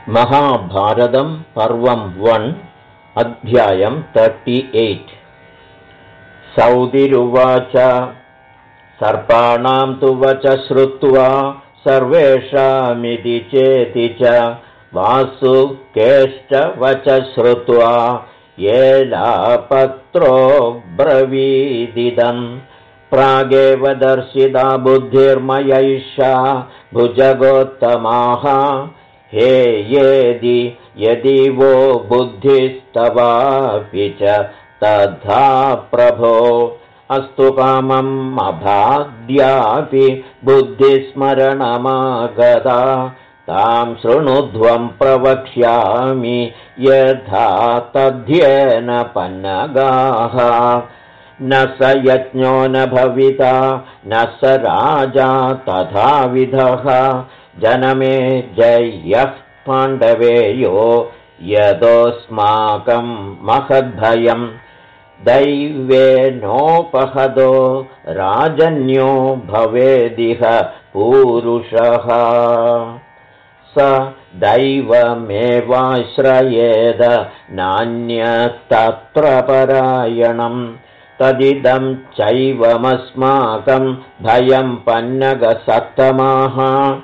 महाभारतं पर्वं 1 अध्यायं 38। सौतिरुवाच सर्पाणां तु वच श्रुत्वा सर्वेषामिति चेति च वासुकेश्च वच श्रुत्वा येलापत्रो ब्रवीदिदम् प्रागेव दर्शिता बुद्धिर्मयैषा भुजगोत्तमाः हे यदि वो बुद्धिस्तवापि च तथा प्रभो अस्तु कामम् अभाद्यापि बुद्धिस्मरणमागता तां शृणुध्वं प्रवक्ष्यामि यथा तद्ध्येन पन्नगाः न स यज्ञो न भविता न स राजा तथाविधः जनमे जयः पाण्डवेयो यदोऽस्माकं महद्भयं दैवेनोपहदो राजन्यो भवेदिह पूरुषः स दैवमेवाश्रयेद नान्यस्तत्र परायणम् तदिदं चैवमस्माकं भयं पन्नगसत्तमाः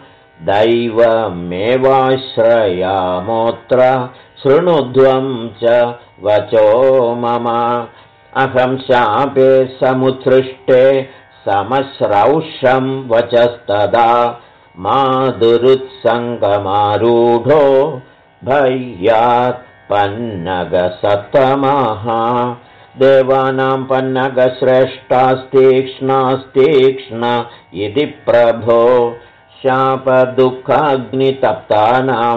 दैवमेवाश्रयामोऽत्र शृणुध्वं च वचो मम अहं शापे समुत्सृष्टे समश्रौषं वचस्तदा माधुरुत्सङ्गमारूढो भय्यात् पन्नगसत्तमाः देवानां पन्नगश्रेष्ठास्तीक्ष्णास्तीक्ष्ण इति प्रभो शापदुःखाग्नितप्तानां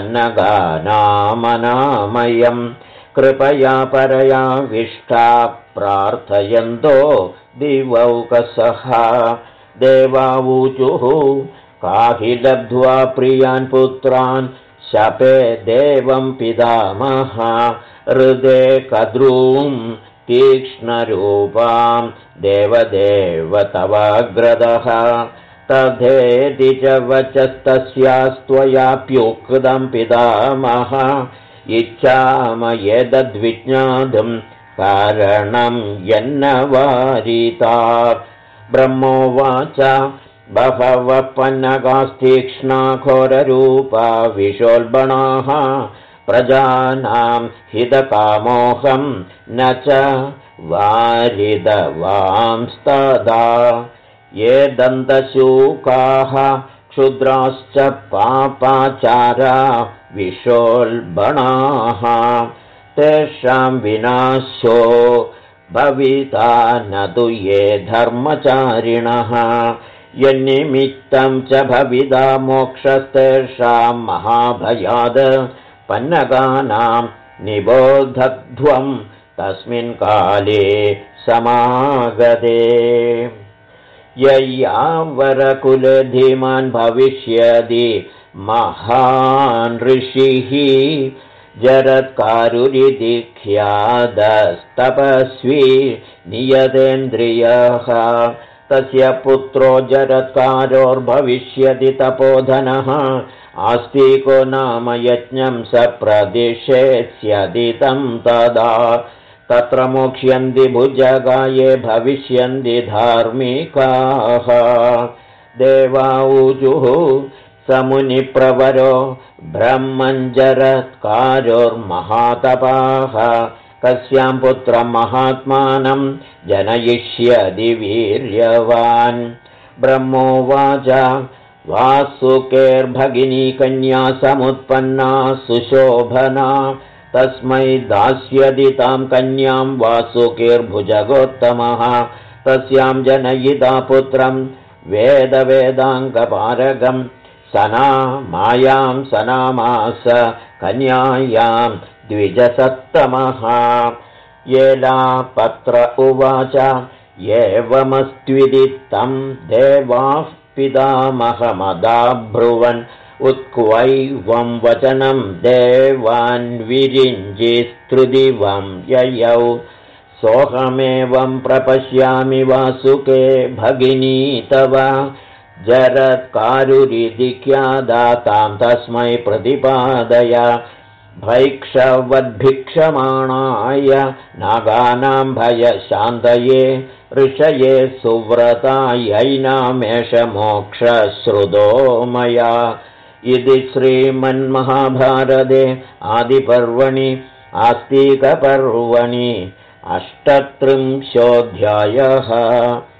पन्नगानामनामयम् कृपया परया विष्टा प्रार्थयन्तो दिवौकसः देवावूचुः काहि लब्ध्वा प्रियान् पुत्रान् शपे देवं पितामह हृदे कद्रूं तीक्ष्णरूपां देवदेव तवाग्रदः तथेति च वचस्तस्यास्त्वयाप्युक्तं पितामह इच्छाम यदद्विज्ञातुं कारणं यन्न वारिता ब्रह्मोवाच बहवः पन्नगास्तीक्ष्णा घोररूपा विशोल्बणाः प्रजानां हितकामोऽहं न च वारिदवांस्तदा ये दन्तशूकाः क्षुद्राश्च पापाचारा विशोल्बणाः तेषां विनाशो भविता न तु ये धर्मचारिणः यन्निमित्तं च भविता मोक्षस्तेषां महाभयाद् पन्नगानां निबोधध्वं तस्मिन् काले समागते यय्यावरकुले धीमान् भविष्यति महान् ऋषिः जरत्कारुरिति ख्यातस्तपस्वी नियतेन्द्रियः तस्य पुत्रो जरत्कारोर्भविष्यति तपोधनः आस्तिको नाम यज्ञं स प्रदिशेत्स्यदितं तदा तत्र मोक्ष्यन्ति भुजगाये भविष्यन्ति धार्मिकाः देवाऊजुः समुनिप्रवरो ब्रह्मञ्जरत्कारोर्महातपाः कस्यां पुत्रं महात्मानं जनयिष्यति वीर्यवान् ब्रह्मोवाच वासुकेर्भगिनी कन्या समुत्पन्ना सुशोभना तस्मै दास्यति तां कन्यां वासुकेर्भुजगोत्तमः तस्यां जनयिता पुत्रं वेदवेदाङ्गपारगं सना मायां सनामास कन्यायां द्विजसत्तमः येलापत्र उवाच एवमस्त्विति तं देवाः पितामहमदाब्रुवन् उत्क्वैवं वचनं देवान् विरिञ्जिस्तृदिवं ययौ सोऽहमेवं प्रपश्यामि वासुके भगिनी तव जरत्कारुरिति ख्यादा तां तस्मै प्रतिपादय भैक्षवद्भिक्षमाणाय नागानां भयशान्तये ऋषये सुव्रतायैनामेष मोक्षश्रुतो मया इति श्रीमन्महाभारते आदिपर्वणि आस्तिकपर्वणि 38 अध्यायः।